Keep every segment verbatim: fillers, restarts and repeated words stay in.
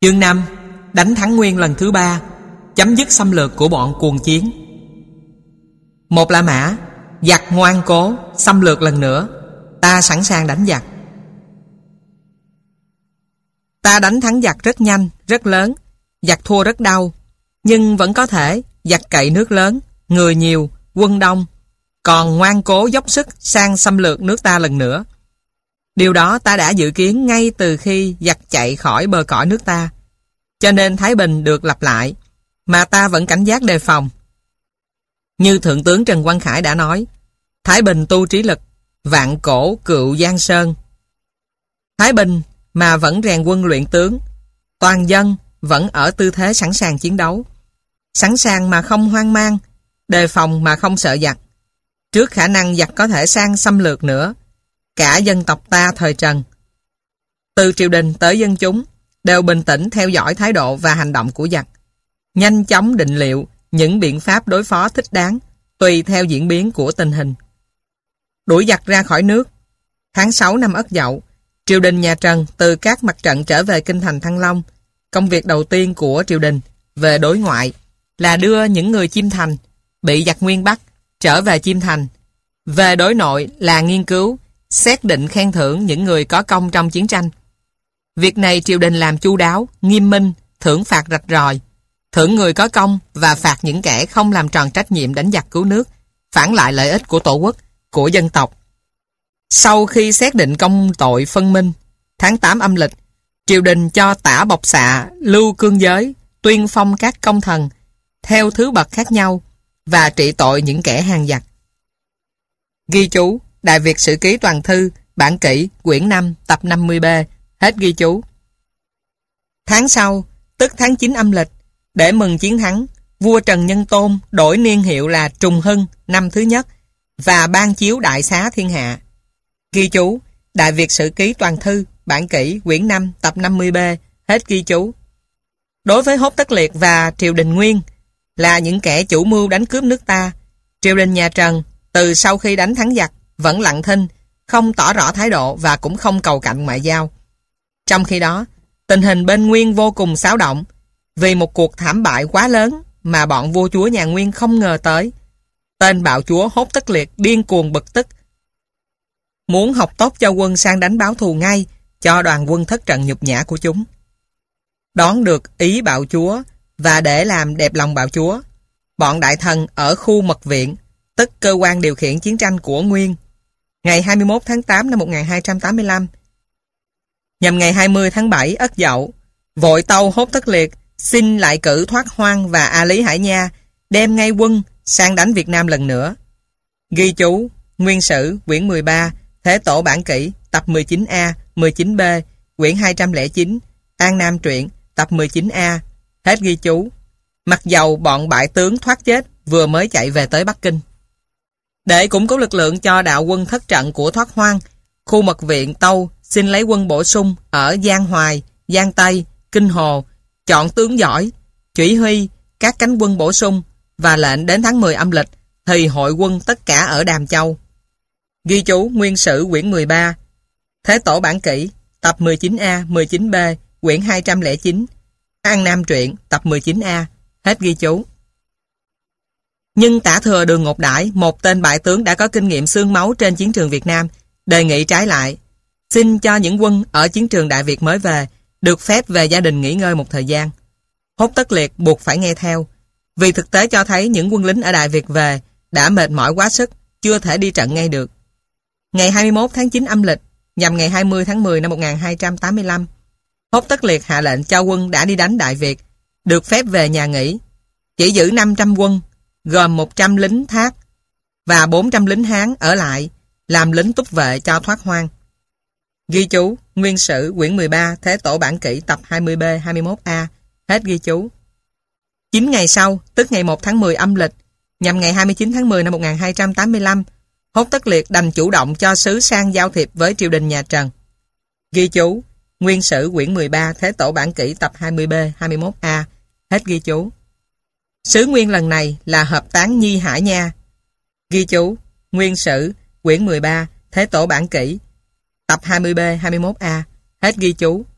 Chương năm. Đánh thắng Nguyên lần thứ ba, chấm dứt xâm lược của bọn cuồng chiến. Một La Mã, giặc ngoan cố xâm lược lần nữa, ta sẵn sàng đánh giặc. Ta đánh thắng giặc rất nhanh, rất lớn, giặc thua rất đau, nhưng vẫn có thể giặc cậy nước lớn, người nhiều, quân đông, còn ngoan cố dốc sức sang xâm lược nước ta lần nữa. Điều đó ta đã dự kiến ngay từ khi giặc chạy khỏi bờ cõi nước ta, cho nên Thái Bình được lặp lại, mà ta vẫn cảnh giác đề phòng. Như Thượng tướng Trần Quang Khải đã nói, Thái Bình tu trí lực, vạn cổ cựu Giang Sơn. Thái Bình mà vẫn rèn quân luyện tướng, toàn dân vẫn ở tư thế sẵn sàng chiến đấu, sẵn sàng mà không hoang mang, đề phòng mà không sợ giặc. Trước khả năng giặc có thể sang xâm lược nữa, cả dân tộc ta thời Trần, từ triều đình tới dân chúng, đều bình tĩnh theo dõi thái độ và hành động của giặc, nhanh chóng định liệu những biện pháp đối phó thích đáng tùy theo diễn biến của tình hình. Đuổi giặc ra khỏi nước. Tháng sáu năm Ất Dậu, triều đình nhà Trần từ các mặt trận trở về kinh thành Thăng Long. Công việc đầu tiên của triều đình về đối ngoại là đưa những người Chiêm Thành bị giặc Nguyên bắt trở về Chiêm Thành. Về đối nội là nghiên cứu, xét định khen thưởng những người có công trong chiến tranh. Việc này triều đình làm chu đáo, nghiêm minh, thưởng phạt rạch ròi, thưởng người có công và phạt những kẻ không làm tròn trách nhiệm đánh giặc cứu nước, phản lại lợi ích của tổ quốc, của dân tộc. Sau khi xét định công tội phân minh, tháng tám âm lịch, triều đình cho Tả Bộc Xạ, Lưu Cương Giới, tuyên phong các công thần theo thứ bậc khác nhau và trị tội những kẻ hàng giặc. Ghi chú: Đại Việt Sử Ký Toàn Thư, bản kỷ, quyển năm, tập năm mươi B. Hết ghi chú. Tháng sau, tức tháng chín âm lịch, để mừng chiến thắng, vua Trần Nhân Tôn đổi niên hiệu là Trùng Hưng năm thứ nhất và ban chiếu đại xá thiên hạ. Ghi chú: Đại Việt Sử Ký Toàn Thư, bản kỷ, quyển năm, tập năm mươi B. Hết ghi chú. Đối với Hốt Tất Liệt và triều đình Nguyên là những kẻ chủ mưu đánh cướp nước ta, triều đình nhà Trần từ sau khi đánh thắng giặc vẫn lặng thinh, không tỏ rõ thái độ và cũng không cầu cạnh ngoại giao. Trong khi đó, tình hình bên Nguyên vô cùng xáo động vì một cuộc thảm bại quá lớn mà bọn vua chúa nhà Nguyên không ngờ tới. Tên bạo chúa Hốt Tất Liệt điên cuồng bực tức, muốn học tốt cho quân sang đánh báo thù ngay cho đoàn quân thất trận nhục nhã của chúng. Đón được ý bạo chúa và để làm đẹp lòng bạo chúa, bọn đại thần ở khu mật viện, tức cơ quan điều khiển chiến tranh của Nguyên, ngày hai mươi mốt tháng tám năm một nghìn hai trăm tám mươi lăm, nhằm ngày hai mươi tháng bảy Ất Dậu, vội tâu Hốt Tất Liệt xin lại cử Thoát Hoang và A Lý Hải Nha đem ngay quân sang đánh Việt Nam lần nữa. Ghi chú: Nguyên Sử, quyển mười ba, Thế Tổ bản kỷ, tập mười chín A, mười chín B, quyển hai trăm lẻ chín, An Nam truyện, tập mười chín A. Hết ghi chú. Mặc dầu bọn bại tướng thoát chết vừa mới chạy về tới Bắc Kinh. Để củng cố lực lượng cho đạo quân thất trận của Thoát Hoang, khu mật viện tâu xin lấy quân bổ sung ở Giang Hoài, Giang Tây, Kinh Hồ, chọn tướng giỏi, chỉ huy các cánh quân bổ sung và lệnh đến tháng mười âm lịch thì hội quân tất cả ở Đàm Châu. Ghi chú: Nguyên Sử, quyển mười ba, Thế Tổ bản kỷ, tập mười chín A, mười chín B, quyển hai trăm lẻ chín, An Nam truyện, tập mười chín A. Hết ghi chú. Nhưng Tả Thừa Đường Ngột Đãi, một tên bại tướng đã có kinh nghiệm xương máu trên chiến trường Việt Nam, đề nghị trái lại, xin cho những quân ở chiến trường Đại Việt mới về được phép về gia đình nghỉ ngơi một thời gian. Hốt Tất Liệt buộc phải nghe theo, vì thực tế cho thấy những quân lính ở Đại Việt về đã mệt mỏi quá sức, chưa thể đi trận ngay được. Ngày hai mươi mốt tháng chín âm lịch, nhằm ngày hai mươi tháng mười năm một nghìn hai trăm tám mươi lăm, Hốt Tất Liệt hạ lệnh cho quân đã đi đánh Đại Việt được phép về nhà nghỉ, chỉ giữ năm trăm quân, gồm một trăm lính Thác và bốn trăm lính Hán ở lại làm lính túc vệ cho Thoát Hoang. Ghi chú: Nguyên Sử, quyển mười ba, Thế Tổ bản kỷ, tập hai mươi B, hai mươi mốt A. Hết ghi chú. Chín ngày sau, tức ngày một tháng mười âm lịch, nhằm ngày hai mươi chín tháng mười năm một nghìn hai trăm tám mươi lăm, Hốt Tất Liệt đành chủ động cho sứ sang giao thiệp với triều đình nhà Trần. Ghi chú: Nguyên Sử, quyển mười ba, Thế Tổ bản kỷ, tập hai mươi B, hai mươi mốt A. Hết ghi chú. Sứ Nguyên lần này là Hợp Tán Nhi Hải Nha. Ghi chú: Nguyên Sử, quyển mười ba, Thế Tổ bản kỷ, tập hai mươi B, hai mươi mốt A. Hết ghi chú.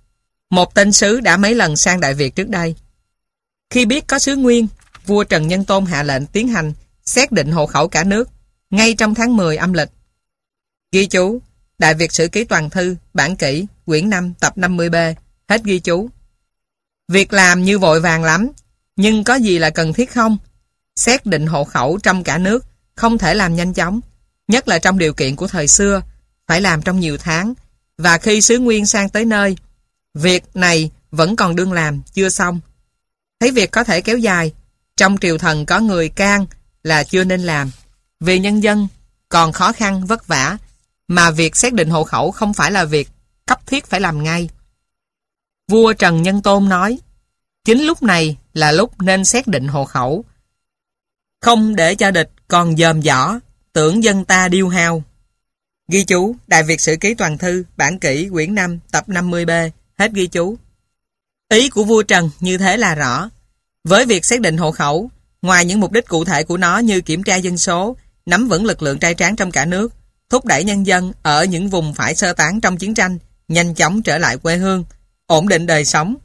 một tên sứ đã mấy lần sang Đại Việt trước đây. Khi biết có sứ Nguyên, vua Trần Nhân Tông hạ lệnh tiến hành xét định hộ khẩu cả nước ngay trong tháng mười âm lịch. Ghi chú: Đại Việt Sử Ký Toàn Thư, bản kỷ, quyển năm, tập năm mươi B. Hết ghi chú. Việc làm như vội vàng lắm, nhưng có gì là cần thiết không? Xét định hộ khẩu trong cả nước không thể làm nhanh chóng, nhất là trong điều kiện của thời xưa, phải làm trong nhiều tháng, và khi sứ Nguyên sang tới nơi, việc này vẫn còn đương làm, chưa xong. Thấy việc có thể kéo dài, trong triều thần có người can là chưa nên làm, vì nhân dân còn khó khăn vất vả, mà việc xét định hộ khẩu không phải là việc cấp thiết phải làm ngay. Vua Trần Nhân Tông nói, chính lúc này là lúc nên xét định hộ khẩu, không để cho địch còn dòm dõ, tưởng dân ta điêu hao. Ghi chú: Đại Việt Sử Ký Toàn Thư, bản kỷ, quyển năm, tập năm mươi B. Hết ghi chú. Ý của vua Trần như thế là rõ. Với việc xét định hộ khẩu, ngoài những mục đích cụ thể của nó như kiểm tra dân số, nắm vững lực lượng trai tráng trong cả nước, thúc đẩy nhân dân ở những vùng phải sơ tán trong chiến tranh nhanh chóng trở lại quê hương, ổn định đời sống,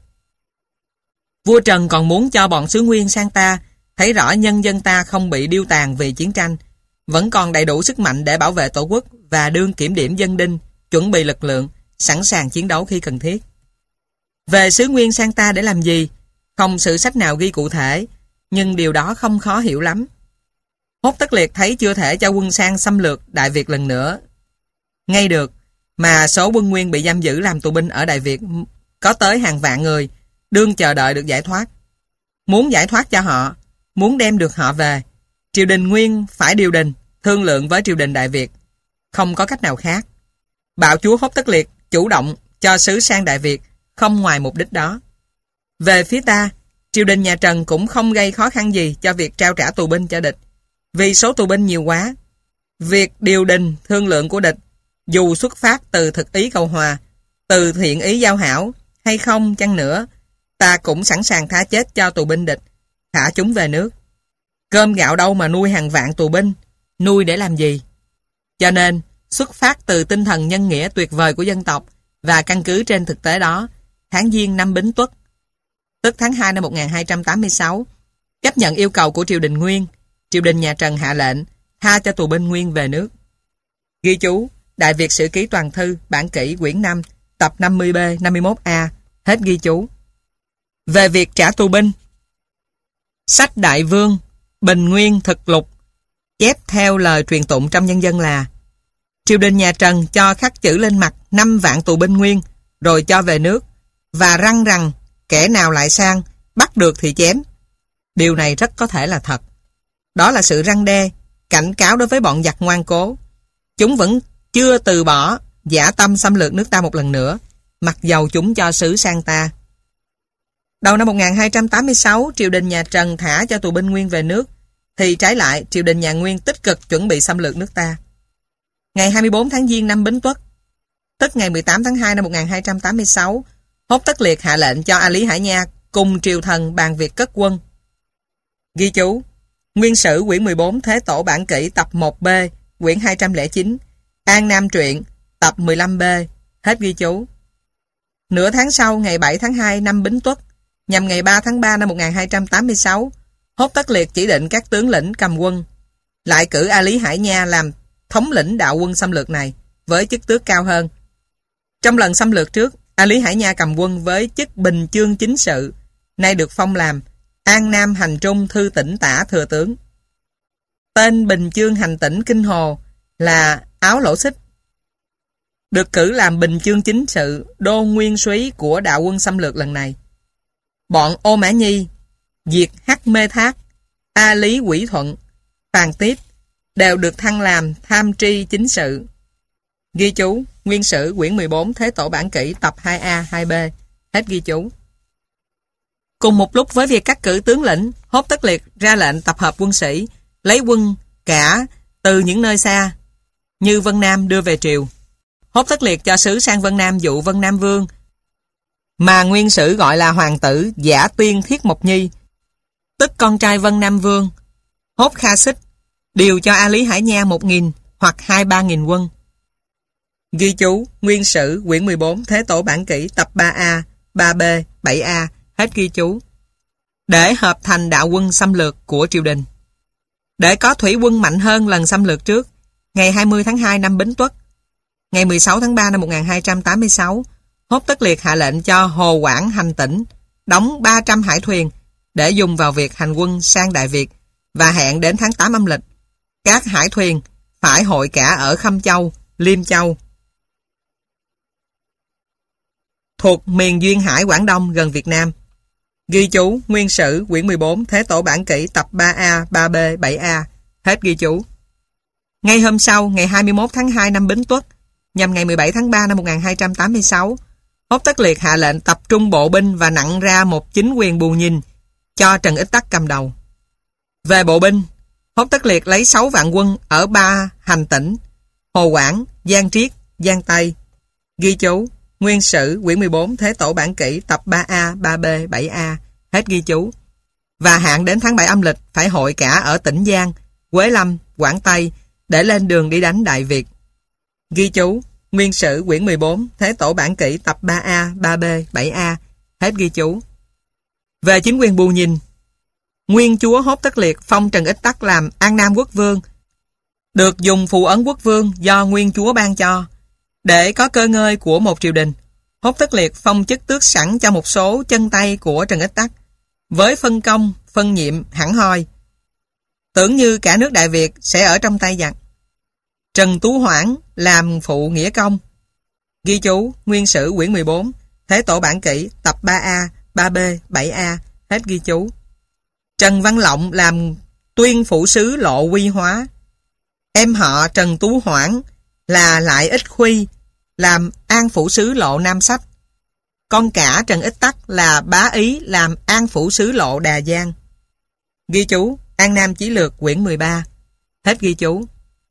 vua Trần còn muốn cho bọn sứ Nguyên sang ta thấy rõ nhân dân ta không bị điêu tàn vì chiến tranh, vẫn còn đầy đủ sức mạnh để bảo vệ tổ quốc và đương kiểm điểm dân đinh, chuẩn bị lực lượng, sẵn sàng chiến đấu khi cần thiết. Về sứ Nguyên sang ta để làm gì, không sử sách nào ghi cụ thể, nhưng điều đó không khó hiểu lắm. Hốt Tất Liệt thấy chưa thể cho quân sang xâm lược Đại Việt lần nữa ngay được, mà số quân Nguyên bị giam giữ làm tù binh ở Đại Việt có tới hàng vạn người, đương chờ đợi được giải thoát. Muốn giải thoát cho họ, muốn đem được họ về, triều đình Nguyên phải điều đình, thương lượng với triều đình Đại Việt, không có cách nào khác. Bạo chúa Hốt Tất Liệt chủ động cho sứ sang Đại Việt không ngoài mục đích đó. Về phía ta, triều đình nhà Trần cũng không gây khó khăn gì cho việc trao trả tù binh cho địch, vì số tù binh nhiều quá. Việc điều đình thương lượng của địch, dù xuất phát từ thực ý cầu hòa, từ thiện ý giao hảo hay không chăng nữa, ta cũng sẵn sàng tha chết cho tù binh địch, thả chúng về nước. Cơm gạo đâu mà nuôi hàng vạn tù binh, nuôi để làm gì? Cho nên, xuất phát từ tinh thần nhân nghĩa tuyệt vời của dân tộc và căn cứ trên thực tế đó, tháng Giêng năm Bính Tuất, tức tháng hai năm một nghìn hai trăm tám mươi sáu, chấp nhận yêu cầu của triều đình Nguyên, triều đình nhà Trần hạ lệnh tha cho tù binh Nguyên về nước. Ghi chú: Đại Việt Sử Ký Toàn Thư, bản kỷ, quyển năm, tập năm mươi B, năm mươi mốt A. Hết ghi chú. Về việc trả tù binh, sách Đại Vương, Bình Nguyên Thực Lục chép theo lời truyền tụng trong nhân dân là: triều đình nhà Trần cho khắc chữ lên mặt năm vạn tù binh Nguyên, rồi cho về nước, và răng rằng kẻ nào lại sang, bắt được thì chém. Điều này rất có thể là thật. Đó là sự răn đe, cảnh cáo đối với bọn giặc ngoan cố. Chúng vẫn chưa từ bỏ dã tâm xâm lược nước ta một lần nữa, mặc dầu chúng cho sứ sang ta. Đầu năm một nghìn hai trăm tám mươi sáu, triều đình nhà Trần thả cho tù binh Nguyên về nước, thì trái lại, triều đình nhà Nguyên tích cực chuẩn bị xâm lược nước ta. Ngày hai mươi bốn tháng Giêng năm Bính Tuất, tức ngày mười tám tháng hai năm một nghìn hai trăm tám mươi sáu, Hốt Tất Liệt hạ lệnh cho A Lý Hải Nha cùng triều thần bàn việc cất quân. Ghi chú: Nguyên Sử quyển mười bốn Thế Tổ bản kỷ, tập một B, quyển hai trăm lẻ chín, An Nam truyện, tập mười lăm B. Hết ghi chú. Nửa tháng sau, ngày bảy tháng hai năm Bính Tuất, nhằm ngày ba tháng ba năm một nghìn hai trăm tám mươi sáu, Hốt Tất Liệt chỉ định các tướng lĩnh cầm quân, lại cử A Lý Hải Nha làm thống lĩnh đạo quân xâm lược này, với chức tước cao hơn. Trong lần xâm lược trước, A Lý Hải Nha cầm quân với chức Bình Chương Chính Sự, nay được phong làm An Nam Hành Trung Thư Tỉnh Tả Thừa Tướng. Tên Bình Chương Hành Tỉnh Kinh Hồ là Áo Lỗ Xích, được cử làm Bình Chương Chính Sự, đô nguyên soái của đạo quân xâm lược lần này. Bọn Ô Mã Nhi, Diệt Hắc Mê Thác, A Lý Quỷ Thuận, Phàn Tiếp đều được thăng làm Tham Tri Chính Sự. Ghi chú: Nguyên Sử quyển mười bốn Thế Tổ bản kỷ, tập hai A, hai B. Hết ghi chú. Cùng một lúc với việc cắt cử tướng lĩnh, Hốt Tất Liệt ra lệnh tập hợp quân sĩ, lấy quân cả từ những nơi xa như Vân Nam đưa về triều. Hốt Tất Liệt cho sứ sang Vân Nam dụ Vân Nam Vương, mà Nguyên Sử gọi là hoàng tử Giả Tuyên Thiết Mộc Nhi, tức con trai Vân Nam Vương, Hốt Kha Xích, điều cho A Lý Hải Nha một nghìn hoặc hai ba nghìn quân. Ghi chú: Nguyên Sử quyển mười bốn Thế Tổ bản kỷ, tập ba A, ba B, bảy A, hết ghi chú. Để hợp thành đạo quân xâm lược của triều đình. Để có thủy quân mạnh hơn lần xâm lược trước, ngày hai mươi tháng hai năm Bính Tuất, ngày mười sáu tháng ba năm một nghìn hai trăm tám mươi sáu, Hốt Tất Liệt hạ lệnh cho Hồ Quảng hành tỉnh, đóng ba trăm hải thuyền để dùng vào việc hành quân sang Đại Việt, và hẹn đến tháng tám âm lịch, các hải thuyền phải hội cả ở Khâm Châu, Liêm Châu, thuộc miền duyên hải Quảng Đông gần Việt Nam. Ghi chú Nguyên Sử quyển mười bốn Thế Tổ Bản Kỷ tập ba A, ba B, bảy A, hết ghi chú. Ngay hôm sau, ngày hai mươi mốt tháng hai năm Bính Tuất, nhằm ngày mười bảy tháng ba năm một nghìn hai trăm tám mươi sáu, Hốt Tất Liệt hạ lệnh tập trung bộ binh và nặng ra một chính quyền bù nhìn cho Trần Ích Tắc cầm đầu. Về bộ binh, Hốt Tất Liệt lấy sáu vạn quân ở ba hành tỉnh: Hồ Quảng, Giang Triết, Giang Tây. Ghi chú Nguyên Sử quyển mười bốn Thế Tổ Bản Kỷ tập ba A, ba B, bảy A, hết ghi chú. Và hạn đến tháng bảy âm lịch phải hội cả ở tỉnh Giang, Quế Lâm, Quảng Tây để lên đường đi đánh Đại Việt. Ghi chú Nguyên Sử quyển mười bốn Thế Tổ Bản Kỷ tập ba A, ba B, bảy A, hết ghi chú. Về chính quyền bù nhìn, Nguyên chúa Hốt Tất Liệt phong Trần Ích Tắc làm An Nam Quốc Vương, được dùng phù ấn quốc vương do Nguyên chúa ban cho. Để có cơ ngơi của một triều đình, Hốt Tất Liệt phong chức tước sẵn cho một số chân tay của Trần Ích Tắc, với phân công, phân nhiệm hẳn hoi, tưởng như cả nước Đại Việt sẽ ở trong tay giặc. Trần Tú Hoảng làm phụ nghĩa công. Ghi chú Nguyên Sử quyển mười bốn Thế Tổ Bản Kỷ tập ba A, ba B, bảy A, hết ghi chú. Trần Văn Lộng làm tuyên phủ sứ Lộ Quy Hóa. Em họ Trần Tú Hoảng là Lại Ích Khuy làm an phủ sứ Lộ Nam Sách. Con cả Trần Ích Tắc là Bá Ý làm an phủ sứ Lộ Đà Giang. Ghi chú An Nam Chí Lược quyển mười ba, hết ghi chú.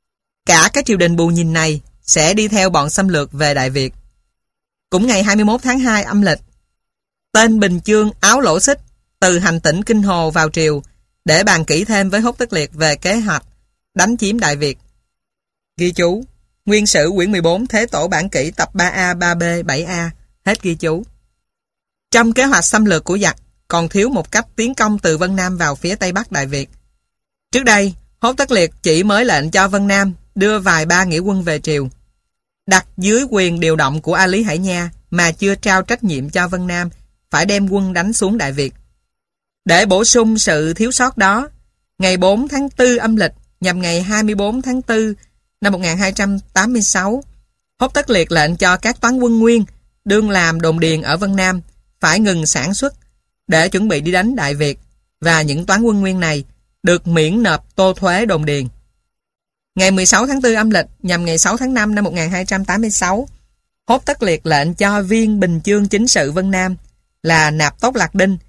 Cả các triều đình bù nhìn này sẽ đi theo bọn xâm lược về Đại Việt. Cũng ngày hai mươi mốt tháng hai âm lịch, tên Bình Chương Áo Lỗ Xích từ hành tỉnh Kinh Hồ vào triều để bàn kỹ thêm với Hốt Tất Liệt về kế hoạch đánh chiếm Đại Việt. Ghi chú Nguyên Sử quyển mười bốn Thế Tổ Bản Kỷ tập ba A, ba B, bảy A, hết ghi chú. Trong kế hoạch xâm lược của giặc còn thiếu một cách tiến công từ Vân Nam vào phía Tây Bắc Đại Việt. Trước đây, Hốt Tất Liệt chỉ mới lệnh cho Vân Nam đưa vài ba nghĩa quân về triều, đặt dưới quyền điều động của A Lý Hải Nha, mà chưa trao trách nhiệm cho Vân Nam phải đem quân đánh xuống Đại Việt. Để bổ sung sự thiếu sót đó, ngày bốn tháng tư âm lịch nhằm ngày hai mươi bốn tháng tư năm một nghìn hai trăm tám mươi sáu, Hốt Tất Liệt lệnh cho các toán quân Nguyên đương làm đồn điền ở Vân Nam phải ngừng sản xuất để chuẩn bị đi đánh Đại Việt, và những toán quân Nguyên này được miễn nộp tô thuế đồn điền. Ngày mười sáu tháng tư âm lịch nhằm ngày sáu tháng năm năm một nghìn hai trăm tám mươi sáu, Hốt Tất Liệt lệnh cho viên Bình Chương chính sự Vân Nam là Nạp Tốt Lạc Đinh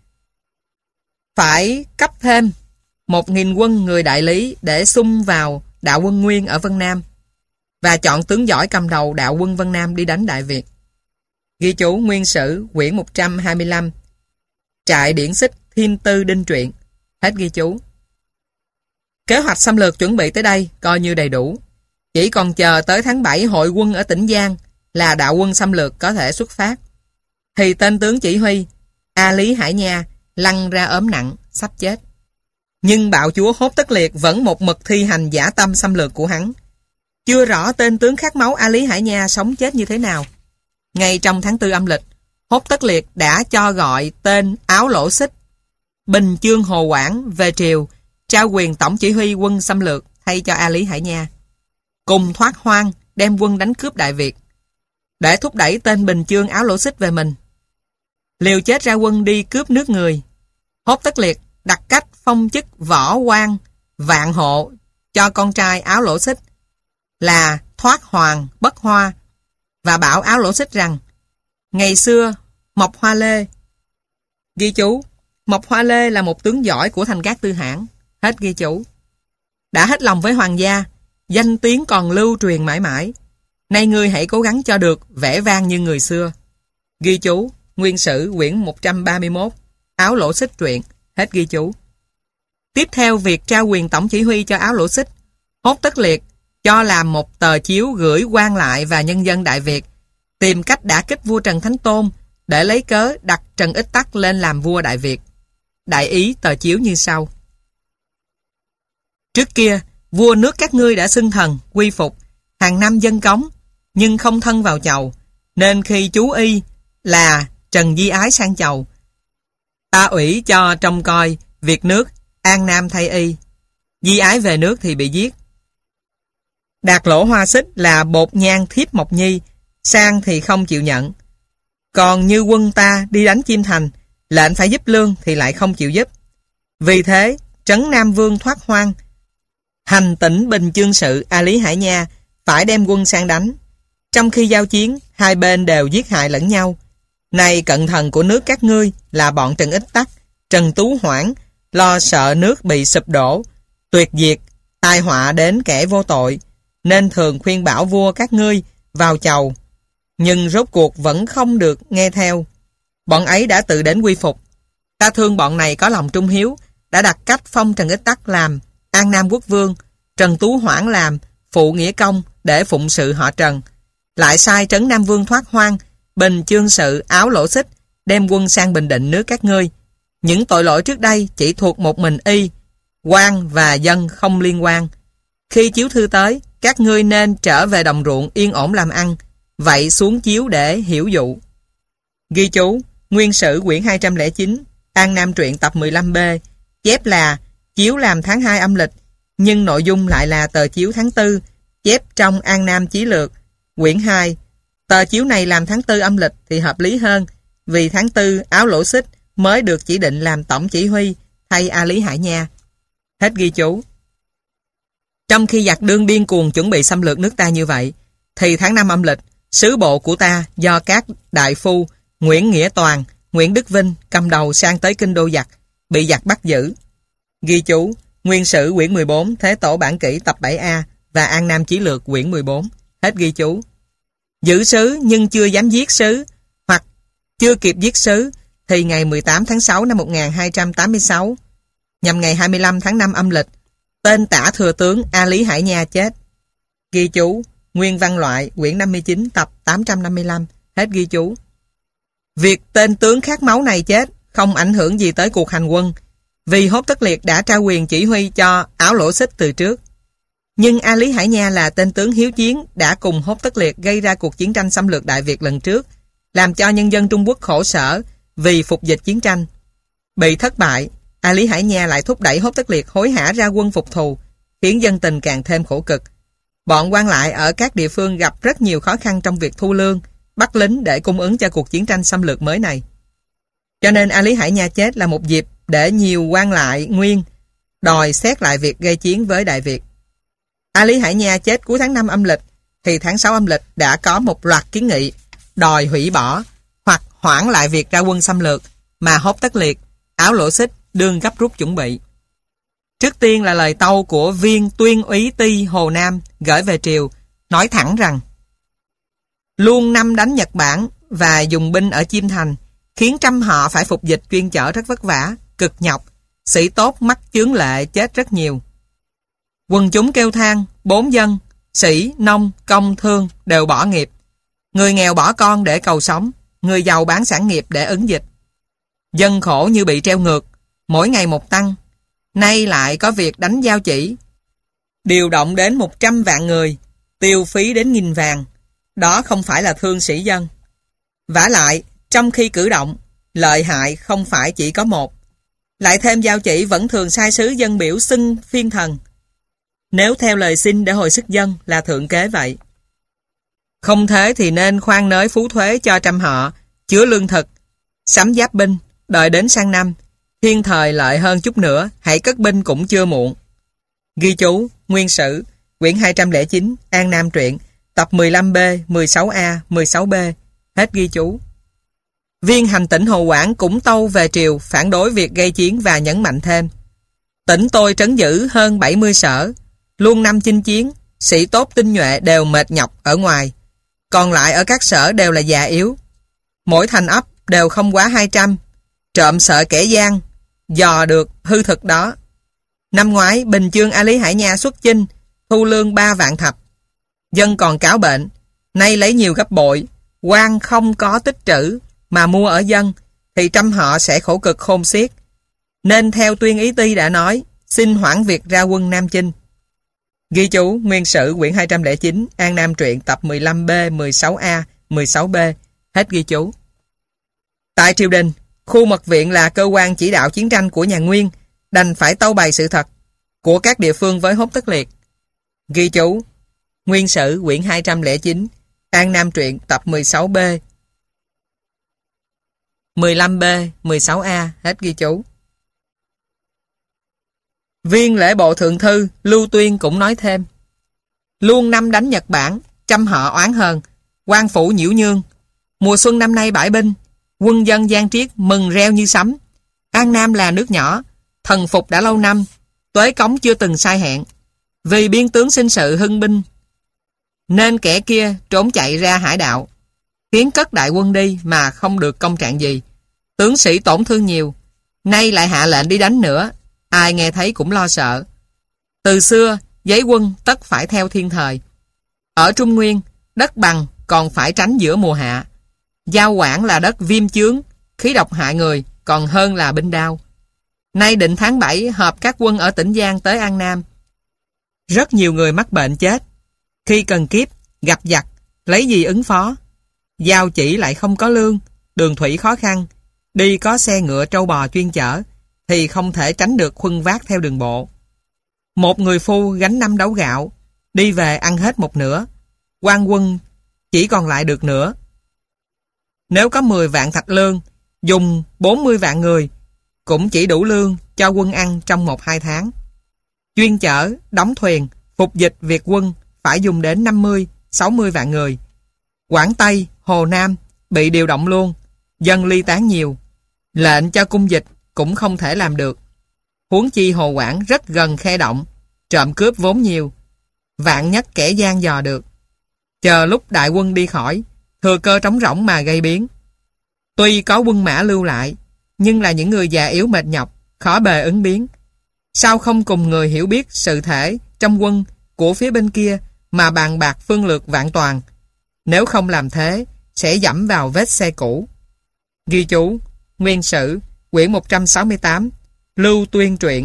phải cấp thêm một nghìn quân người đại lý để xung vào đạo quân Nguyên ở Vân Nam, và chọn tướng giỏi cầm đầu đạo quân Vân Nam đi đánh Đại Việt. Ghi chú Nguyên Sử quyển một trăm hai mươi lăm Trại Điển Xích Thiên Tư Đinh Truyện, hết ghi chú. Kế hoạch xâm lược chuẩn bị tới đây coi như đầy đủ. Chỉ còn chờ tới tháng bảy hội quân ở tỉnh Giang là đạo quân xâm lược có thể xuất phát, thì tên tướng chỉ huy A Lý Hải Nha lăn ra ốm nặng, sắp chết. Nhưng bạo chúa Hốt Tất Liệt vẫn một mực thi hành dã tâm xâm lược của hắn. Chưa rõ tên tướng khát máu A Lý Hải Nha sống chết như thế nào. Ngay trong tháng tư âm lịch, Hốt Tất Liệt đã cho gọi tên Áo Lỗ Xích, Bình Chương Hồ Quảng về triều, trao quyền tổng chỉ huy quân xâm lược thay cho A Lý Hải Nha, cùng thoát hoang đem quân đánh cướp Đại Việt. Để thúc đẩy tên Bình Chương Áo Lỗ Xích về mình, liều chết ra quân đi cướp nước người, Hốt Tất Liệt đặt cách phong chức võ quan vạn hộ cho con trai Áo Lỗ Xích là Thoát Hoàng Bất Hoa, và bảo Áo Lỗ Xích rằng ngày xưa Mộc Hoa Lê, ghi chú Mộc Hoa Lê là một tướng giỏi của Thành Cát Tư Hãn, hết ghi chú, đã hết lòng với hoàng gia, danh tiếng còn lưu truyền mãi mãi. Nay ngươi hãy cố gắng cho được vẻ vang như người xưa. Ghi chú Nguyên Sử quyển một trăm ba mươi mốt Áo Lỗ Xích truyện, hết ghi chú. Tiếp theo việc trao quyền tổng chỉ huy cho Áo Lỗ Xích, Hốt Tất Liệt cho làm một tờ chiếu gửi quan lại và nhân dân Đại Việt, tìm cách đả kích vua Trần Thánh Tôn để lấy cớ đặt Trần Ích Tắc lên làm vua Đại Việt. Đại ý tờ chiếu như sau. Trước kia, vua nước các ngươi đã xưng thần, quy phục, hàng năm dân cống, nhưng không thân vào chầu, nên khi chú y là Trần Di Ái sang chầu, ta ủy cho trông coi việc nước, An Nam thay y. Di Ái về nước thì bị giết. Đạt Lỗ Hoa Xích là bột nhang thiếp Mộc Nhi, sang thì không chịu nhận. Còn như quân ta đi đánh Chiêm Thành, lệnh phải giúp lương thì lại không chịu giúp. Vì thế, Trấn Nam Vương thoát hoang, hành tỉnh Bình Chương sự A Lý Hải Nha phải đem quân sang đánh. Trong khi giao chiến, hai bên đều giết hại lẫn nhau. Này cận thần của nước các ngươi là bọn Trần Ích Tắc, Trần Tú Hoảng, lo sợ nước bị sụp đổ, tuyệt diệt, tai họa đến kẻ vô tội, nên thường khuyên bảo vua các ngươi vào chầu. Nhưng rốt cuộc vẫn không được nghe theo. Bọn ấy đã tự đến quy phục. Ta thương bọn này có lòng trung hiếu, đã đặt cách phong Trần Ích Tắc làm An Nam Quốc Vương, Trần Tú Hoảng làm phụ nghĩa công để phụng sự họ Trần. Lại sai Trấn Nam Vương thoát hoang, Bình Chương sự Áo Lỗ Xích đem quân sang Bình Định nước các ngươi. Những tội lỗi trước đây chỉ thuộc một mình y, quan và dân không liên quan. Khi chiếu thư tới, các ngươi nên trở về đồng ruộng yên ổn làm ăn, vậy xuống chiếu để hiểu dụ. Ghi chú, Nguyên Sử quyển hai trăm lẻ chín, An Nam truyện tập mười lăm B, chép là chiếu làm tháng hai âm lịch, nhưng nội dung lại là tờ chiếu tháng tư, chép trong An Nam Chí Lược, quyển hai. Tờ chiếu này làm tháng tư âm lịch thì hợp lý hơn, vì tháng tư Áo Lỗ Xích mới được chỉ định làm tổng chỉ huy thay A Lý Hải Nha. Hết ghi chú. Trong khi giặc đương điên cuồng chuẩn bị xâm lược nước ta như vậy, thì tháng năm âm lịch, sứ bộ của ta do các đại phu Nguyễn Nghĩa Toàn, Nguyễn Đức Vinh cầm đầu sang tới kinh đô giặc, bị giặc bắt giữ. Ghi chú, Nguyên Sử quyển mười bốn, Thế Tổ bản kỷ tập bảy A và An Nam Chí Lược quyển mười bốn. Hết ghi chú. Giữ sứ nhưng chưa dám giết sứ, hoặc chưa kịp giết sứ, thì ngày mười tám tháng sáu năm một nghìn hai trăm tám mươi sáu, nhằm ngày hai mươi lăm tháng năm âm lịch, tên tả thừa tướng A Lý Hải Nha chết. Ghi chú, Nguyên Văn Loại quyển năm mươi chín tập tám trăm năm mươi lăm. Hết ghi chú. Việc tên tướng khát máu này chết không ảnh hưởng gì tới cuộc hành quân, vì Hốt Tất Liệt đã trao quyền chỉ huy cho Áo Lỗ Xích từ trước. Nhưng A Lý Hải Nha là tên tướng hiếu chiến đã cùng Hốt Tất Liệt gây ra cuộc chiến tranh xâm lược Đại Việt lần trước, làm cho nhân dân Trung Quốc khổ sở vì phục dịch chiến tranh. Bị thất bại, A Lý Hải Nha lại thúc đẩy Hốt Tất Liệt hối hả ra quân phục thù, khiến dân tình càng thêm khổ cực. Bọn quan lại ở các địa phương gặp rất nhiều khó khăn trong việc thu lương, bắt lính để cung ứng cho cuộc chiến tranh xâm lược mới này. Cho nên A Lý Hải Nha chết là một dịp để nhiều quan lại nguyên đòi xét lại việc gây chiến với Đại Việt. A Lý Hải Nha chết cuối tháng năm âm lịch, thì tháng sáu âm lịch đã có một loạt kiến nghị đòi hủy bỏ hoặc hoãn lại việc ra quân xâm lược mà Hốt Tất Liệt, Áo Lỗ Xích đương gấp rút chuẩn bị. Trước tiên là lời tâu của viên tuyên úy ty Hồ Nam gửi về triều, nói thẳng rằng luôn năm đánh Nhật Bản và dùng binh ở Chiêm Thành, khiến trăm họ phải phục dịch chuyên chở rất vất vả, cực nhọc, sĩ tốt mắc chướng lệ chết rất nhiều. Quần chúng kêu than, bốn dân, sĩ, nông, công, thương đều bỏ nghiệp. Người nghèo bỏ con để cầu sống, người giàu bán sản nghiệp để ứng dịch. Dân khổ như bị treo ngược, mỗi ngày một tăng. Nay lại có việc đánh giao chỉ, điều động đến một trăm vạn người, tiêu phí đến nghìn vàng. Đó không phải là thương sĩ dân. Vả lại, trong khi cử động, lợi hại không phải chỉ có một. Lại thêm giao chỉ vẫn thường sai sứ dân biểu xưng phiên thần. Nếu theo lời xin để hồi sức dân là thượng kế vậy. Không thế thì nên khoan nới phú thuế cho trăm họ, chứa lương thực, sắm giáp binh, đợi đến sang năm, thiên thời lợi hơn chút nữa, hãy cất binh cũng chưa muộn. Ghi chú, Nguyên Sử, quyển hai trăm lẻ chín, An Nam truyện, tập mười lăm B, mười sáu A, mười sáu B. Hết ghi chú. Viên hành tỉnh Hồ Quảng cũng tâu về triều phản đối việc gây chiến và nhấn mạnh thêm. Tỉnh tôi trấn giữ hơn bảy mươi sở, luôn năm chinh chiến, sĩ tốt tinh nhuệ đều mệt nhọc ở ngoài, còn lại ở các sở đều là già yếu. Mỗi thành ấp đều không quá hai trăm, trộm sợ kẻ gian, dò được hư thực đó. Năm ngoái Bình Chương A Lý Hải Nha xuất chinh, thu lương ba vạn thạch. Dân còn cáo bệnh, nay lấy nhiều gấp bội, quan không có tích trữ, mà mua ở dân, thì trăm họ sẽ khổ cực khôn xiết. Nên theo Tuyên Ý Ti đã nói, xin hoãn việc ra quân Nam Chinh. Ghi chú Nguyên Sử quyển hai trăm lẻ chín, An Nam truyện tập mười lăm B, mười sáu A, mười sáu B. Hết ghi chú. Tại triều đình, khu mật viện là cơ quan chỉ đạo chiến tranh của nhà Nguyên, đành phải tâu bày sự thật của các địa phương với Hốt Tất Liệt. Ghi chú Nguyên Sử quyển hai trăm lẻ chín, An Nam truyện tập mười sáu B, mười lăm B, mười sáu A. Hết ghi chú. Viên lễ bộ thượng thư Lưu Tuyên cũng nói thêm: Luôn năm đánh Nhật Bản, trăm họ oán hờn, quan phủ nhiễu nhương. Mùa xuân năm nay bãi binh, quân dân Giang Triết mừng reo như sấm. An Nam là nước nhỏ, thần phục đã lâu năm, Tuế Cống chưa từng sai hẹn. Vì biên tướng sinh sự hưng binh, nên kẻ kia trốn chạy ra hải đạo, khiến cất đại quân đi mà không được công trạng gì. Tướng sĩ tổn thương nhiều, nay lại hạ lệnh đi đánh nữa, ai nghe thấy cũng lo sợ. Từ xưa, giấy quân tất phải theo thiên thời. Ở Trung Nguyên, đất bằng còn phải tránh giữa mùa hạ. Giao Quảng là đất viêm chướng, khí độc hại người, còn hơn là binh đao. Nay định tháng bảy họp các quân ở tỉnh Giang tới An Nam. Rất nhiều người mắc bệnh chết. Khi cần kiếp, gặp giặc, lấy gì ứng phó? Giao chỉ lại không có lương, đường thủy khó khăn, đi có xe ngựa trâu bò chuyên chở, thì không thể tránh được khuân vác theo đường bộ. Một người phu gánh năm đấu gạo, đi về ăn hết một nửa, quan quân chỉ còn lại được nửa. Nếu có mười vạn thạch lương, dùng bốn mươi vạn người, cũng chỉ đủ lương cho quân ăn trong một hai tháng. Chuyên chở, đóng thuyền, phục dịch Việt quân phải dùng đến năm mươi, sáu mươi vạn người. Quảng Tây, Hồ Nam bị điều động luôn, dân ly tán nhiều. Lệnh cho cung dịch cũng không thể làm được. Huống chi Hồ Quảng rất gần khe động, trộm cướp vốn nhiều, vạn nhất kẻ gian dò được. Chờ lúc đại quân đi khỏi, thừa cơ trống rỗng mà gây biến. Tuy có quân mã lưu lại, nhưng là những người già yếu mệt nhọc, khó bề ứng biến. Sao không cùng người hiểu biết sự thể trong quân của phía bên kia mà bàn bạc phương lược vạn toàn? Nếu không làm thế, sẽ dẫm vào vết xe cũ. Ghi chú Nguyên Sử quyển một trăm sáu mươi tám, Lưu Tuyên truyện.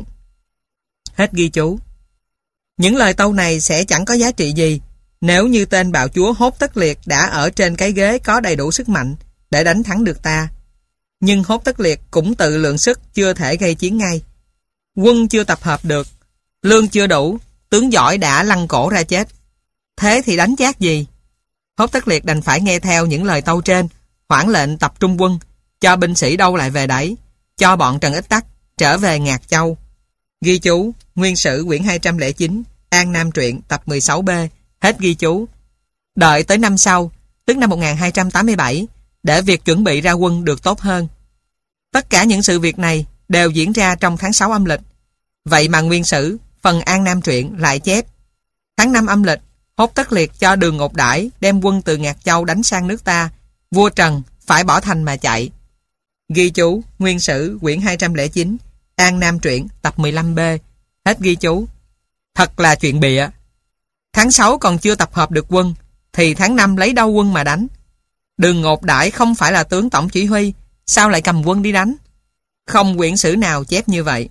Hết ghi chú. Những lời tâu này sẽ chẳng có giá trị gì nếu như tên bạo chúa Hốt Tất Liệt đã ở trên cái ghế có đầy đủ sức mạnh để đánh thắng được ta. Nhưng Hốt Tất Liệt cũng tự lượng sức chưa thể gây chiến ngay. Quân chưa tập hợp được, lương chưa đủ, tướng giỏi đã lăn cổ ra chết. Thế thì đánh chát gì? Hốt Tất Liệt đành phải nghe theo những lời tâu trên, hoãn lệnh tập trung quân, cho binh sĩ đâu lại về đấy, cho bọn Trần Ích Tắc trở về Ngạc Châu. Ghi chú Nguyên Sử quyển hai trăm lẻ chín, An Nam truyện tập mười sáu B. Hết ghi chú. Đợi tới năm sau, tức năm một nghìn hai trăm tám mươi bảy, để việc chuẩn bị ra quân được tốt hơn. Tất cả những sự việc này đều diễn ra trong tháng sáu âm lịch. Vậy mà Nguyên Sử phần An Nam truyện lại chép: tháng năm âm lịch, Hốt Tất Liệt cho Đường Ngột Đãi đem quân từ Ngạc Châu đánh sang nước ta, vua Trần phải bỏ thành mà chạy. Ghi chú Nguyên Sử quyển hai trăm lẻ chín, An Nam truyện tập mười lăm B. Hết ghi chú. Thật là chuyện bịa. Tháng sáu còn chưa tập hợp được quân, thì tháng năm lấy đâu quân mà đánh? Đường Ngột Đãi không phải là tướng tổng chỉ huy, sao lại cầm quân đi đánh? Không quyển sử nào chép như vậy.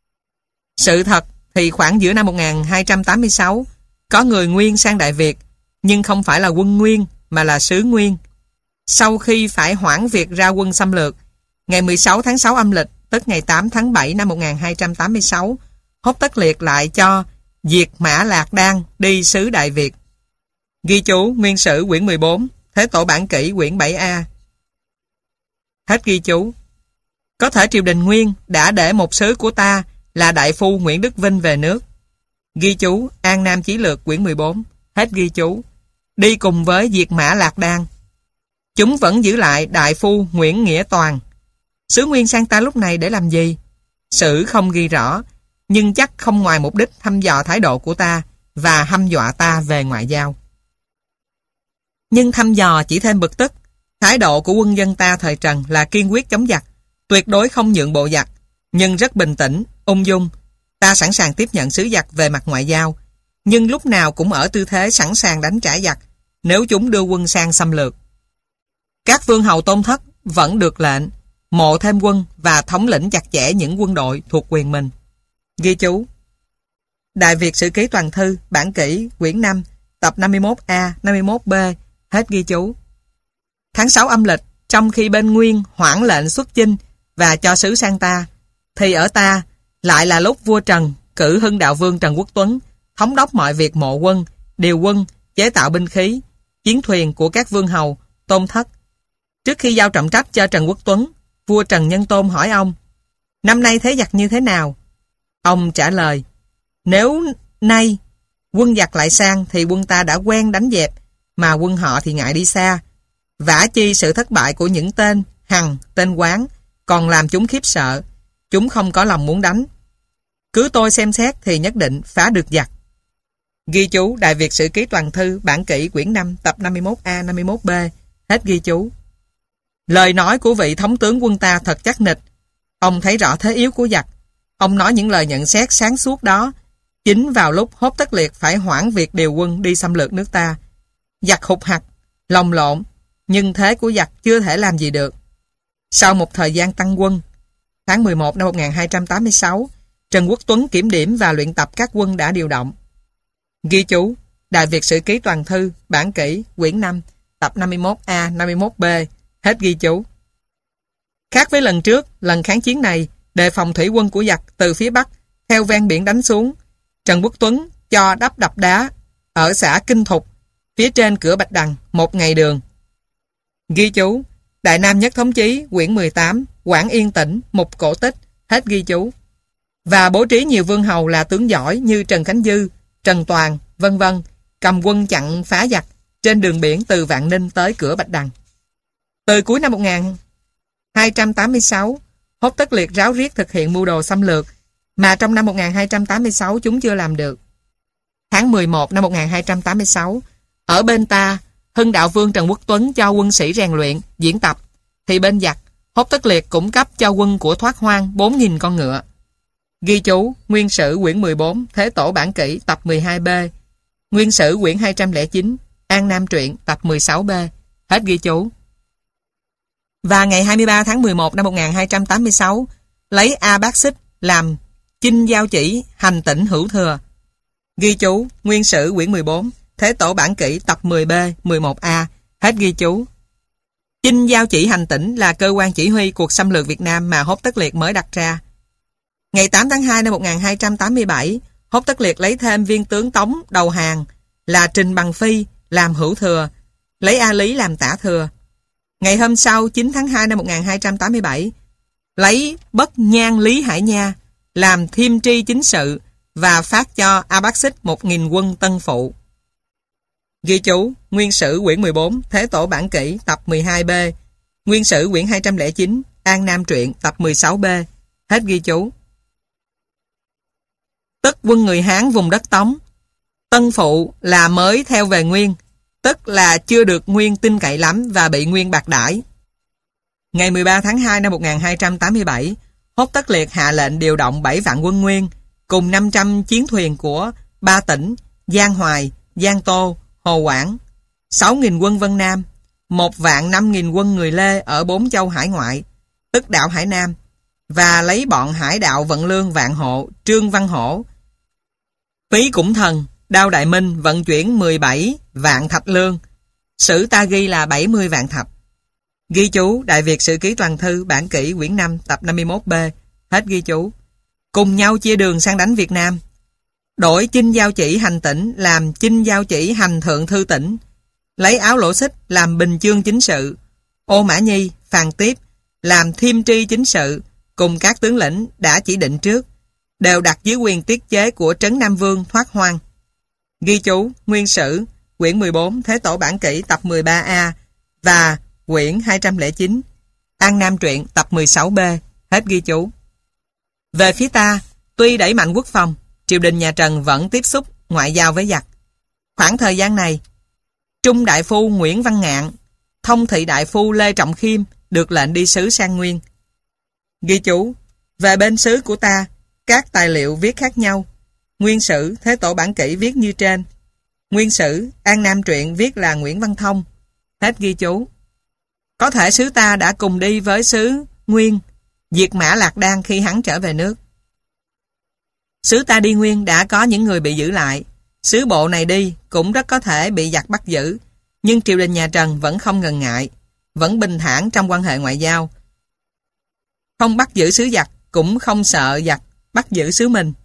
Sự thật thì khoảng giữa năm một nghìn hai trăm tám mươi sáu, có người Nguyên sang Đại Việt, nhưng không phải là quân Nguyên mà là sứ Nguyên. Sau khi phải hoãn việc ra quân xâm lược, ngày mười sáu tháng sáu âm lịch, tức ngày tám tháng bảy năm một nghìn hai trăm tám mươi sáu, Hốt Tất Liệt lại cho Diệt Mã Lạc Đan đi sứ Đại Việt. Ghi chú Nguyên Sử quyển mười bốn, Thế Tổ Bản Kỷ quyển bảy A. Hết ghi chú. Có thể triều đình Nguyên đã để một sứ của ta là đại phu Nguyễn Đức Vinh về nước. Ghi chú An Nam Chí Lược quyển mười bốn. Hết ghi chú. Đi cùng với Diệt Mã Lạc Đan. Chúng vẫn giữ lại đại phu Nguyễn Nghĩa Toàn. Sứ Nguyên sang ta lúc này để làm gì? Sử không ghi rõ, nhưng chắc không ngoài mục đích thăm dò thái độ của ta và hăm dọa ta về ngoại giao. Nhưng thăm dò chỉ thêm bực tức. Thái độ của quân dân ta thời Trần là kiên quyết chống giặc, tuyệt đối không nhượng bộ giặc, nhưng rất bình tĩnh, ung dung. Ta sẵn sàng tiếp nhận sứ giặc về mặt ngoại giao, nhưng lúc nào cũng ở tư thế sẵn sàng đánh trả giặc nếu chúng đưa quân sang xâm lược. Các vương hầu Tôn Thất vẫn được lệnh mộ thêm quân và thống lĩnh chặt chẽ những quân đội thuộc quyền mình. Ghi chú: Đại Việt Sử Ký Toàn Thư, bản kỷ, quyển năm, tập năm mươi mốt A, năm mươi mốt B, hết ghi chú. Tháng sáu âm lịch, trong khi bên Nguyên hoãn lệnh xuất chinh và cho sứ sang ta, thì ở ta lại là lúc vua Trần cử Hưng Đạo Vương Trần Quốc Tuấn thống đốc mọi việc mộ quân, điều quân, chế tạo binh khí, chiến thuyền của các vương hầu, tôn thất. Trước khi giao trọng trách cho Trần Quốc Tuấn, vua Trần Nhân Tôn hỏi ông: năm nay thế giặc như thế nào? Ông trả lời: nếu nay quân giặc lại sang thì quân ta đã quen đánh dẹp, mà quân họ thì ngại đi xa. Vả chi sự thất bại của những tên Hằng, tên Quán còn làm chúng khiếp sợ, chúng không có lòng muốn đánh. Cứ tôi xem xét thì nhất định phá được giặc. Ghi chú: Đại Việt Sử Ký Toàn Thư, bản kỷ, quyển năm, tập năm mươi mốt A, năm mươi mốt B, hết ghi chú. Lời nói của vị thống tướng quân ta thật chắc nịch. Ông thấy rõ thế yếu của giặc. Ông nói những lời nhận xét sáng suốt đó chính vào lúc Hốt Tất Liệt phải hoãn việc điều quân đi xâm lược nước ta. Giặc hụt hặc, lồng lộn, nhưng thế của giặc chưa thể làm gì được. Sau một thời gian tăng quân, tháng mười một năm một nghìn hai trăm tám mươi sáu, Trần Quốc Tuấn kiểm điểm và luyện tập các quân đã điều động. Ghi chú: Đại Việt Sử Ký Toàn Thư, bản kỷ, quyển năm, tập năm mươi mốt A, năm mươi mốt B, hết ghi chú. Khác với lần trước, lần kháng chiến này, đề phòng thủy quân của giặc từ phía Bắc theo ven biển đánh xuống, Trần Quốc Tuấn cho đắp đập đá ở xã Kinh Thục, phía trên cửa Bạch Đằng, một ngày đường. Ghi chú: Đại Nam Nhất Thống Chí, quyển mười tám, Quảng Yên Tỉnh, một cổ tích, hết ghi chú. Và bố trí nhiều vương hầu là tướng giỏi như Trần Khánh Dư, Trần Toàn, vân vân cầm quân chặn phá giặc trên đường biển từ Vạn Ninh tới cửa Bạch Đằng. Từ cuối năm một nghìn hai trăm tám mươi sáu, Hốt Tất Liệt ráo riết thực hiện mưu đồ xâm lược mà trong năm một nghìn hai trăm tám mươi sáu chúng chưa làm được. Tháng mười một năm một nghìn hai trăm tám mươi sáu, ở bên ta, Hưng Đạo Vương Trần Quốc Tuấn cho quân sĩ rèn luyện, diễn tập, thì bên giặc, Hốt Tất Liệt cũng cấp cho quân của Thoát Hoang bốn nghìn con ngựa. Ghi chú: Nguyên Sử quyển mười bốn, Thế Tổ bản kỷ, tập mười hai B, Nguyên Sử quyển hai trăm lẻ chín, An Nam truyện, tập mười sáu B, hết ghi chú. Và ngày hai mươi ba tháng mười một năm một nghìn hai trăm tám mươi sáu, lấy A Bác Xích làm chinh giao chỉ hành tỉnh Hữu Thừa. Ghi chú: Nguyên Sử quyển mười bốn, Thế Tổ bản kỷ, tập mười B, mười một A, hết ghi chú. Chinh giao chỉ hành tỉnh là cơ quan chỉ huy cuộc xâm lược Việt Nam mà Hốt Tất Liệt mới đặt ra. Ngày tám tháng hai năm một nghìn hai trăm tám mươi bảy, Hốt Tất Liệt lấy thêm viên tướng Tống đầu hàng là Trình Bằng Phi làm hữu thừa, lấy A Lý làm tả thừa. Ngày hôm sau, chín tháng hai năm một nghìn hai trăm tám mươi bảy, lấy Bất Nhan Lý Hải Nha làm thiêm tri chính sự và phát cho A Bác Xích một nghìn quân tân phụ. Ghi chú: Nguyên Sử quyển mười bốn, Thế Tổ bản kỷ, tập mười hai B, Nguyên Sử quyển hai trăm lẻ chín, An Nam truyện, tập mười sáu B, hết ghi chú. Tức quân người Hán vùng đất Tống, tân phụ là mới theo về Nguyên, tức là chưa được Nguyên tin cậy lắm và bị Nguyên bạc đãi. Ngày mười ba tháng hai năm một nghìn hai trăm tám mươi bảy, Hốt Tất Liệt hạ lệnh điều động bảy vạn quân Nguyên cùng năm trăm chiến thuyền của ba tỉnh Giang Hoài, Giang Tô, Hồ Quảng, sáu nghìn quân Vân Nam, một vạn năm nghìn quân người Lê ở bốn châu hải ngoại, tức đảo Hải Nam, và lấy bọn hải đạo Vận Lương Vạn Hộ, Trương Văn Hổ, Phí Cũng Thần, Đao Đại Minh vận chuyển mười bảy vạn thạch lương. Sử ta ghi là bảy mươi vạn thạch. Ghi chú: Đại Việt Sử Ký Toàn Thư, bản kỷ, quyển năm, tập năm mươi mốt B, hết ghi chú. Cùng nhau chia đường sang đánh Việt Nam. Đổi chinh giao chỉ hành tỉnh làm chinh giao chỉ hành thượng thư tỉnh. Lấy Áo Lỗ Xích làm bình chương chính sự. Ô Mã Nhi, Phàn Tiếp làm thiêm tri chính sự cùng các tướng lĩnh đã chỉ định trước, đều đặt dưới quyền tiết chế của Trấn Nam Vương Thoát Hoang. Ghi chú: Nguyên Sử quyển mười bốn, Thế Tổ bản kỷ, tập mười ba A và quyển hai trăm lẻ chín, An Nam truyện, tập mười sáu B, hết ghi chú. Về phía ta, tuy đẩy mạnh quốc phòng, triều đình nhà Trần vẫn tiếp xúc ngoại giao với giặc. Khoảng thời gian này, Trung Đại Phu Nguyễn Văn Ngạn, Thông Thị Đại Phu Lê Trọng Khiêm được lệnh đi sứ sang Nguyên. Ghi chú: Về bên sứ của ta, các tài liệu viết khác nhau. Nguyên Sử, Thế Tổ bản kỷ viết như trên. Nguyên Sử, An Nam truyện viết là Nguyễn Văn Thông. Hết ghi chú. Có thể sứ ta đã cùng đi với sứ Nguyên, diệt Mã Lạc Đan khi hắn trở về nước. Sứ ta đi Nguyên đã có những người bị giữ lại. Sứ bộ này đi cũng rất có thể bị giặc bắt giữ, nhưng triều đình nhà Trần vẫn không ngần ngại, vẫn bình thản trong quan hệ ngoại giao. Không bắt giữ sứ giặc, cũng không sợ giặc bắt giữ sứ mình.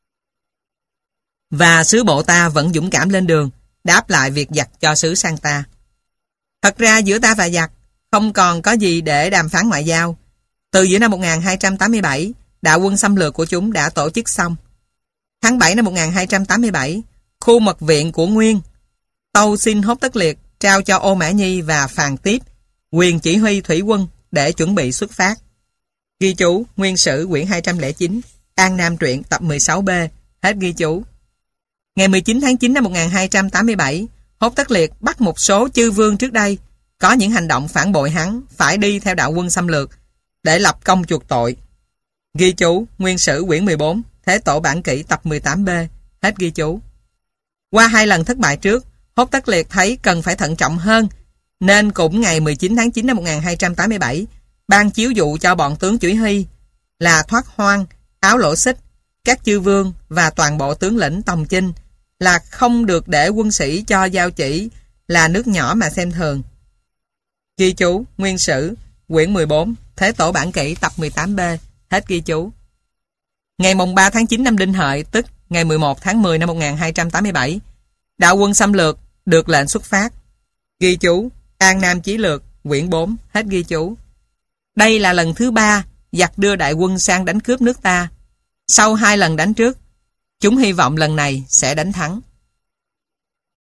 Và sứ bộ ta vẫn dũng cảm lên đường, đáp lại việc giặc cho sứ sang ta. Thật ra giữa ta và giặc không còn có gì để đàm phán ngoại giao. Từ giữa năm một nghìn hai trăm tám mươi bảy, đạo quân xâm lược của chúng đã tổ chức xong. Tháng bảy năm một nghìn hai trăm tám mươi bảy, khu mật viện của Nguyên tâu xin Hốt Tất Liệt trao cho Ô Mã Nhi và Phàn Tiếp quyền chỉ huy thủy quân để chuẩn bị xuất phát. Ghi chú Nguyên Sử quyển hai trăm lẻ chín, An Nam truyện tập mười sáu B. Hết ghi chú. Ngày mười chín tháng chín năm một nghìn hai trăm tám mươi bảy, Hốt Tất Liệt bắt một số chư vương trước đây có những hành động phản bội hắn phải đi theo đạo quân xâm lược để lập công chuộc tội. Ghi chú Nguyên Sử quyển mười bốn, Thế Tổ Bản Kỷ tập mười tám B. Hết ghi chú. Qua hai lần thất bại trước, Hốt Tất Liệt thấy cần phải thận trọng hơn, nên cũng ngày mười chín tháng chín năm một nghìn hai trăm tám mươi bảy ban chiếu dụ cho bọn tướng Chủy Hy là Thoát Hoang, Áo Lỗ Xích, các chư vương và toàn bộ tướng lĩnh Tòng Chinh là không được để quân sĩ cho giao chỉ là nước nhỏ mà xem thường. Ghi chú Nguyên Sử quyển mười bốn, Thế Tổ Bản Kỷ tập mười tám B. Hết ghi chú. Ngày mùng ba tháng chín năm Đinh Hợi, tức ngày mười một tháng mười năm một nghìn hai trăm tám mươi bảy, đạo quân xâm lược được lệnh xuất phát. Ghi chú An Nam Chí Lược quyển bốn. Hết ghi chú. Đây là lần thứ ba giặc đưa đại quân sang đánh cướp nước ta. Sau hai lần đánh trước, chúng hy vọng lần này sẽ đánh thắng.